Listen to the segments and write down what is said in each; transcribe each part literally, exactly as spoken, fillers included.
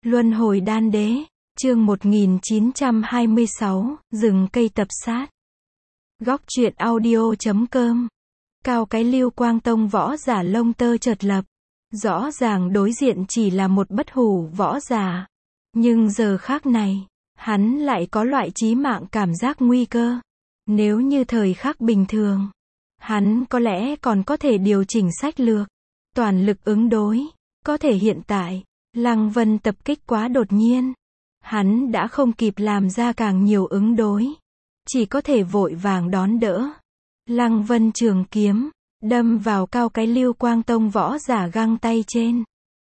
Luân hồi đan đế, chương một nghìn chín trăm hai mươi sáu, rừng cây tập sát. Góc truyện audio chấm com. Cao cái Lưu Quang Tông võ giả lông tơ chợt lập. Rõ ràng đối diện chỉ là một bất hủ võ giả. Nhưng giờ khác này, hắn lại có loại chí mạng cảm giác nguy cơ. Nếu như thời khắc bình thường, hắn có lẽ còn có thể điều chỉnh sách lược, toàn lực ứng đối. Có thể hiện tại, Lăng Vân tập kích quá đột nhiên. Hắn đã không kịp làm ra càng nhiều ứng đối. Chỉ có thể vội vàng đón đỡ. Lăng Vân trường kiếm, đâm vào Cao cái Lưu Quang Tông võ giả găng tay trên.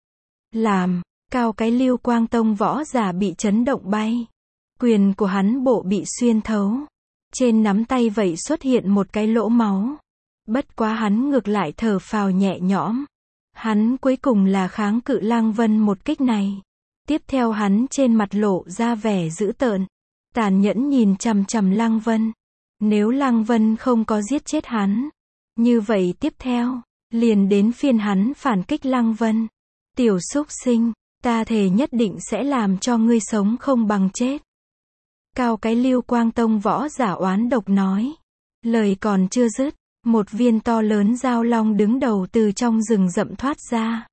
Làm, Cao cái Lưu Quang Tông võ giả bị chấn động bay. Quyền của hắn bộ bị xuyên thấu. Trên nắm tay vậy xuất hiện một cái lỗ máu. Bất quá hắn ngược lại thở phào nhẹ nhõm. Hắn cuối cùng là kháng cự Lăng Vân một kích này. Tiếp theo hắn trên mặt lộ ra vẻ dữ tợn, tàn nhẫn nhìn chằm chằm Lăng Vân. Nếu Lăng Vân không có giết chết hắn, như vậy tiếp theo, liền đến phiên hắn phản kích Lăng Vân. Tiểu súc sinh, ta thề nhất định sẽ làm cho ngươi sống không bằng chết. Cao cái Lưu Quang Tông võ giả oán độc nói. Lời còn chưa dứt, một viên to lớn dao long đứng đầu từ trong rừng rậm thoát ra.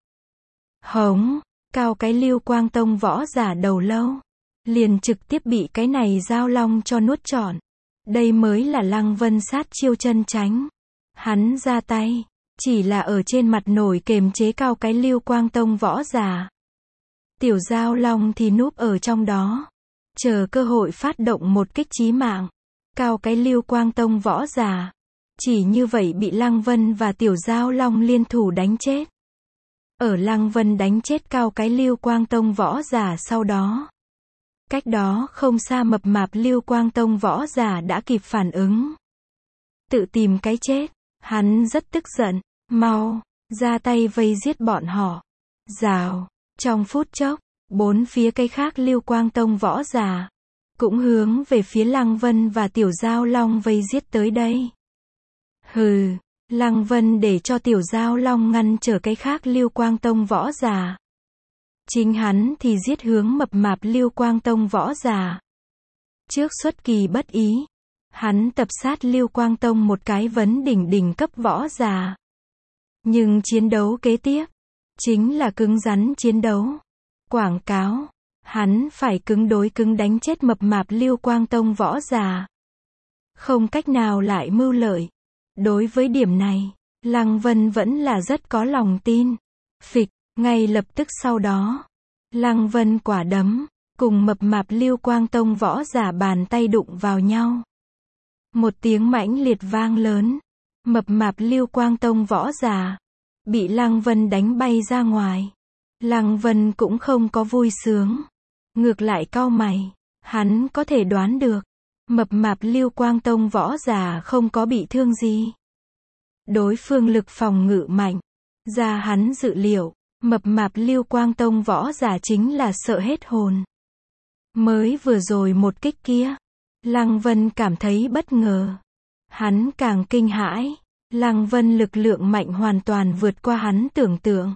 Hống, Cao cái Lưu Quang Tông võ giả đầu lâu, liền trực tiếp bị cái này dao long cho nuốt trọn. Đây mới là Lăng Vân sát chiêu chân tránh. Hắn ra tay, chỉ là ở trên mặt nổi kềm chế Cao cái Lưu Quang Tông võ giả. Tiểu dao long thì núp ở trong đó, chờ cơ hội phát động một kích chí mạng. Cao cái Lưu Quang Tông võ giả, chỉ như vậy bị Lăng Vân và tiểu dao long liên thủ đánh chết. Ở Lăng Vân đánh chết Cao cái Lưu Quang Tông võ giả sau đó, cách đó không xa mập mạp Lưu Quang Tông võ giả đã kịp phản ứng. Tự tìm cái chết, hắn rất tức giận, mau, ra tay vây giết bọn họ. Rào, trong phút chốc, bốn phía cây khác Lưu Quang Tông võ giả, cũng hướng về phía Lăng Vân và tiểu dao long vây giết tới đây. Hừ, Lăng Vân để cho tiểu dao long ngăn trở cái khác Lưu Quang Tông võ giả. Chính hắn thì giết hướng mập mạp Lưu Quang Tông võ giả. Trước xuất kỳ bất ý, hắn tập sát Lưu Quang Tông một cái vấn đỉnh đỉnh cấp võ giả. Nhưng chiến đấu kế tiếp, chính là cứng rắn chiến đấu. Quảng cáo, hắn phải cứng đối cứng đánh chết mập mạp Lưu Quang Tông võ giả. Không cách nào lại mưu lợi. Đối với điểm này, Lăng Vân vẫn là rất có lòng tin. Phịch, ngay lập tức sau đó, Lăng Vân quả đấm, cùng mập mạp Lưu Quang Tông võ giả bàn tay đụng vào nhau. Một tiếng mãnh liệt vang lớn, mập mạp Lưu Quang Tông võ giả, bị Lăng Vân đánh bay ra ngoài. Lăng Vân cũng không có vui sướng, ngược lại cau mày, hắn có thể đoán được. Mập mạp Lưu Quang Tông võ giả không có bị thương gì. Đối phương lực phòng ngự mạnh. Ra hắn dự liệu, mập mạp Lưu Quang Tông võ giả chính là sợ hết hồn. Mới vừa rồi một kích kia, Lăng Vân cảm thấy bất ngờ. Hắn càng kinh hãi. Lăng Vân lực lượng mạnh hoàn toàn vượt qua hắn tưởng tượng.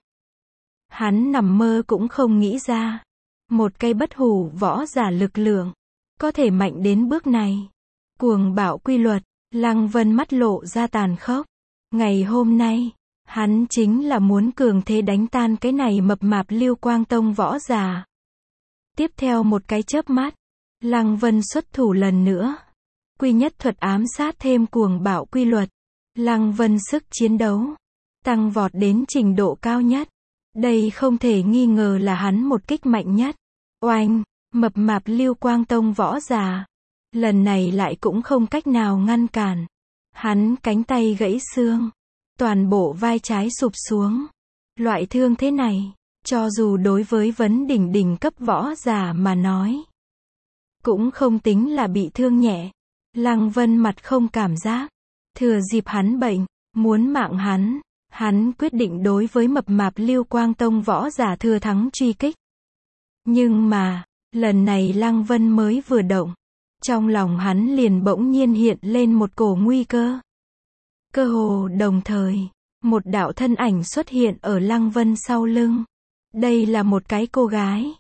Hắn nằm mơ cũng không nghĩ ra. Một cây bất hủ võ giả lực lượng có thể mạnh đến bước này. Cuồng bạo quy luật, Lăng Vân mắt lộ ra tàn khốc. Ngày hôm nay, hắn chính là muốn cường thế đánh tan cái này mập mạp Lưu Quang Tông võ giả. Tiếp theo một cái chớp mắt, Lăng Vân xuất thủ lần nữa. Quy nhất thuật ám sát thêm cuồng bạo quy luật. Lăng Vân sức chiến đấu tăng vọt đến trình độ cao nhất. Đây không thể nghi ngờ là hắn một kích mạnh nhất. Oanh! Mập mạp Lưu Quang Tông võ giả, lần này lại cũng không cách nào ngăn cản. Hắn cánh tay gãy xương, toàn bộ vai trái sụp xuống. Loại thương thế này, cho dù đối với vấn đỉnh đỉnh cấp võ giả mà nói, cũng không tính là bị thương nhẹ. Lăng Vân mặt không cảm giác, thừa dịp hắn bệnh, muốn mạng hắn, hắn quyết định đối với mập mạp Lưu Quang Tông võ giả thừa thắng truy kích. Nhưng mà, lần này Lăng Vân mới vừa động, trong lòng hắn liền bỗng nhiên hiện lên một cổ nguy cơ. Cơ hồ đồng thời, một đạo thân ảnh xuất hiện ở Lăng Vân sau lưng. Đây là một cái cô gái.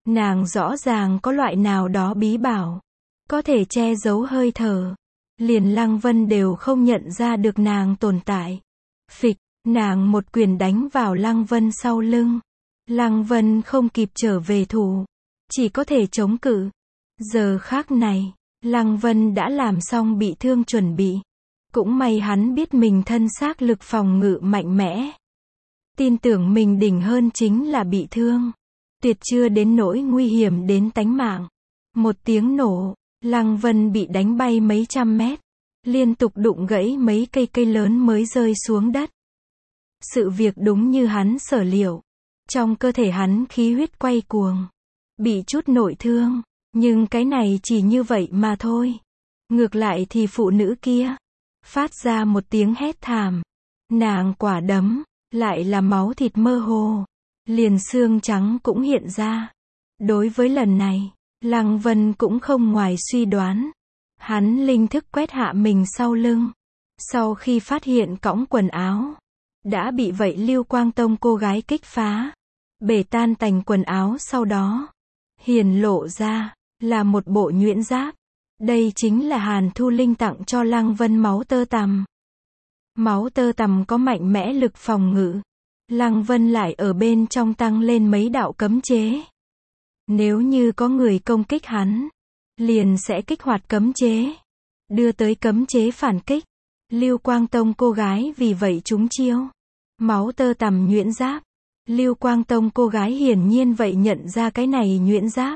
Nàng rõ ràng có loại nào đó bí bảo, có thể che giấu hơi thở. Liền Lăng Vân đều không nhận ra được nàng tồn tại. Phịch, nàng một quyền đánh vào Lăng Vân sau lưng. Lăng Vân không kịp trở về thủ, chỉ có thể chống cự. Giờ khắc này, Lăng Vân đã làm xong bị thương chuẩn bị. Cũng may hắn biết mình thân xác lực phòng ngự mạnh mẽ. Tin tưởng mình đỉnh hơn chính là bị thương. Tuyệt chưa đến nỗi nguy hiểm đến tánh mạng. Một tiếng nổ, Lăng Vân bị đánh bay mấy trăm mét. Liên tục đụng gãy mấy cây cây lớn mới rơi xuống đất. Sự việc đúng như hắn sở liệu. Trong cơ thể hắn khí huyết quay cuồng. Bị chút nội thương. Nhưng cái này chỉ như vậy mà thôi. Ngược lại thì phụ nữ kia phát ra một tiếng hét thảm. Nàng quả đấm, lại là máu thịt mơ hồ. Liền xương trắng cũng hiện ra. Đối với lần này, Lăng Vân cũng không ngoài suy đoán. Hắn linh thức quét hạ mình sau lưng. Sau khi phát hiện cõng quần áo đã bị vậy Lưu Quang Tông cô gái kích phá, bể tan tành quần áo, sau đó hiển lộ ra là một bộ nhuyễn giáp. Đây chính là Hàn Thu Linh tặng cho Lăng Vân máu tơ tằm. Máu tơ tằm có mạnh mẽ lực phòng ngự. Lăng Vân lại ở bên trong tăng lên mấy đạo cấm chế. Nếu như có người công kích hắn, liền sẽ kích hoạt cấm chế, đưa tới cấm chế phản kích. Lưu Quang Tông cô gái vì vậy trúng chiêu. Máu tơ tằm nhuyễn giáp. Lưu Quang Tông cô gái hiển nhiên vậy nhận ra cái này nhuyễn giáp.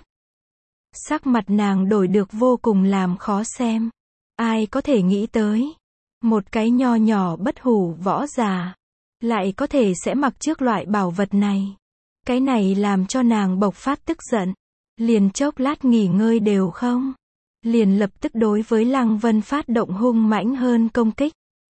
Sắc mặt nàng đổi được vô cùng làm khó xem. Ai có thể nghĩ tới, một cái nho nhỏ bất hủ võ giả lại có thể sẽ mặc trước loại bảo vật này. Cái này làm cho nàng bộc phát tức giận. Liền chốc lát nghỉ ngơi đều không. Liền lập tức đối với Lăng Vân phát động hung mãnh hơn công kích.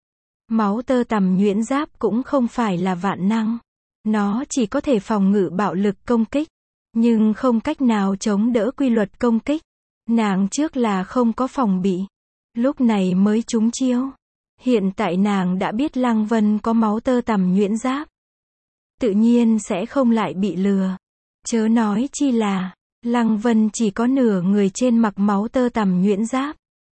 Máu tơ tằm nhuyễn giáp cũng không phải là vạn năng. Nó chỉ có thể phòng ngự bạo lực công kích, nhưng không cách nào chống đỡ quy luật công kích. Nàng trước là không có phòng bị, lúc này mới trúng chiêu. Hiện tại nàng đã biết Lăng Vân có máu tơ tằm nhuyễn giáp, tự nhiên sẽ không lại bị lừa. Chớ nói chi là Lăng Vân chỉ có nửa người trên mặc máu tơ tằm nhuyễn giáp.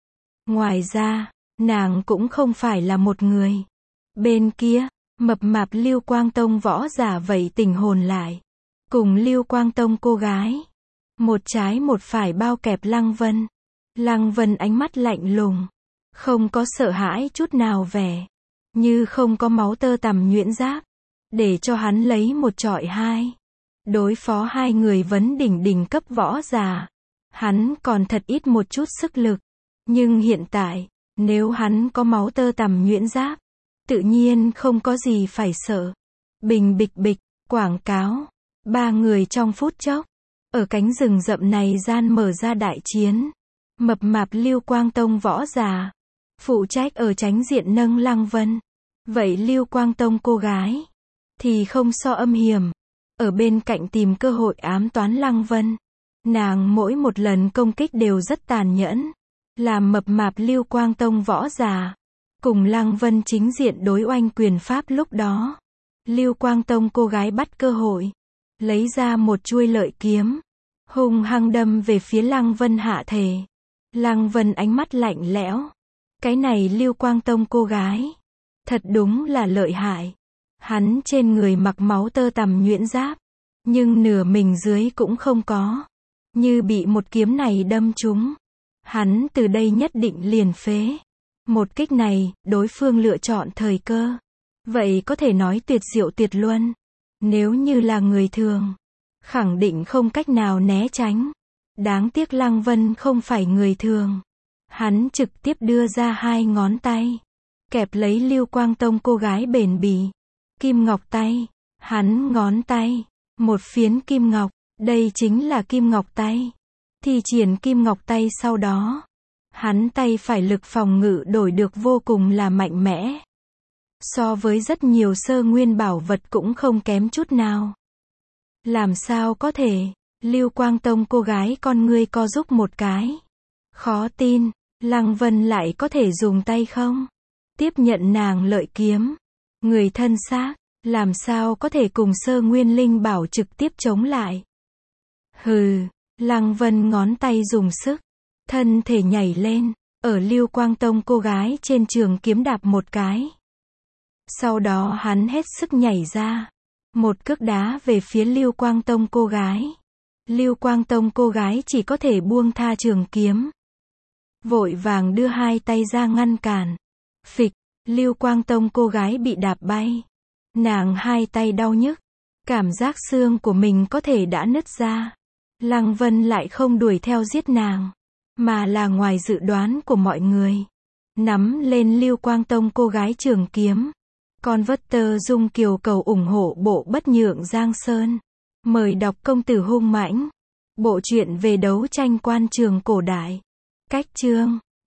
Ngoài ra, nàng cũng không phải là một người. Bên kia, mập mạp Lưu Quang Tông võ giả vậy tình hồn lại, cùng Lưu Quang Tông cô gái, một trái một phải bao kẹp Lăng Vân. Lăng Vân ánh mắt lạnh lùng, không có sợ hãi chút nào vẻ, như không có máu tơ tằm nhuyễn giáp, để cho hắn lấy một trọi hai. Đối phó hai người vấn đỉnh đỉnh cấp võ giả, hắn còn thật ít một chút sức lực. Nhưng hiện tại, nếu hắn có máu tơ tằm nhuyễn giáp, tự nhiên không có gì phải sợ. Bình bịch bịch, quảng cáo. Ba người trong phút chốc, ở cánh rừng rậm này gian mở ra đại chiến. Mập mạp Lưu Quang Tông võ giả, phụ trách ở tránh diện nâng Lăng Vân. Vậy Lưu Quang Tông cô gái, thì không so âm hiểm. Ở bên cạnh tìm cơ hội ám toán Lăng Vân. Nàng mỗi một lần công kích đều rất tàn nhẫn. Làm mập mạp Lưu Quang Tông võ giả, cùng Lăng Vân chính diện đối oanh quyền pháp lúc đó. Lưu Quang Tông cô gái bắt cơ hội, lấy ra một chuôi lợi kiếm, hung hăng đâm về phía Lăng Vân hạ thể. Lăng Vân ánh mắt lạnh lẽo. Cái này Lưu Quang Tông cô gái, thật đúng là lợi hại. Hắn trên người mặc máu tơ tằm nhuyễn giáp, nhưng nửa mình dưới cũng không có. Như bị một kiếm này đâm trúng, hắn từ đây nhất định liền phế. Một kích này, đối phương lựa chọn thời cơ. Vậy có thể nói tuyệt diệu tuyệt luân. Nếu như là người thường, khẳng định không cách nào né tránh. Đáng tiếc Lăng Vân không phải người thường. Hắn trực tiếp đưa ra hai ngón tay, kẹp lấy Lưu Quang Tông cô gái bền bỉ. Kim ngọc tay. Hắn ngón tay, một phiến kim ngọc. Đây chính là kim ngọc tay. Thi triển kim ngọc tay sau đó, hắn tay phải lực phòng ngự đổi được vô cùng là mạnh mẽ. So với rất nhiều sơ nguyên bảo vật cũng không kém chút nào. Làm sao có thể? Lưu Quang Tông cô gái con ngươi co rúm một cái. Khó tin, Lăng Vân lại có thể dùng tay không? Tiếp nhận nàng lợi kiếm. Người thân xác, làm sao có thể cùng sơ nguyên linh bảo trực tiếp chống lại? Hừ, Lăng Vân ngón tay dùng sức, thân thể nhảy lên, ở Lưu Quang Tông cô gái trên trường kiếm đạp một cái. Sau đó hắn hết sức nhảy ra, một cước đá về phía Lưu Quang Tông cô gái. Lưu Quang Tông cô gái chỉ có thể buông tha trường kiếm, vội vàng đưa hai tay ra ngăn cản. Phịch, Lưu Quang Tông cô gái bị đạp bay. Nàng hai tay đau nhức, cảm giác xương của mình có thể đã nứt ra. Lăng Vân lại không đuổi theo giết nàng, mà là ngoài dự đoán của mọi người. Nắm lên Lưu Quang Tông cô gái trường kiếm. Con vất tơ dung kiều cầu ủng hộ bộ bất nhượng Giang Sơn. Mời đọc Công tử hung mãnh. Bộ truyện về đấu tranh quan trường cổ đại. Cách chương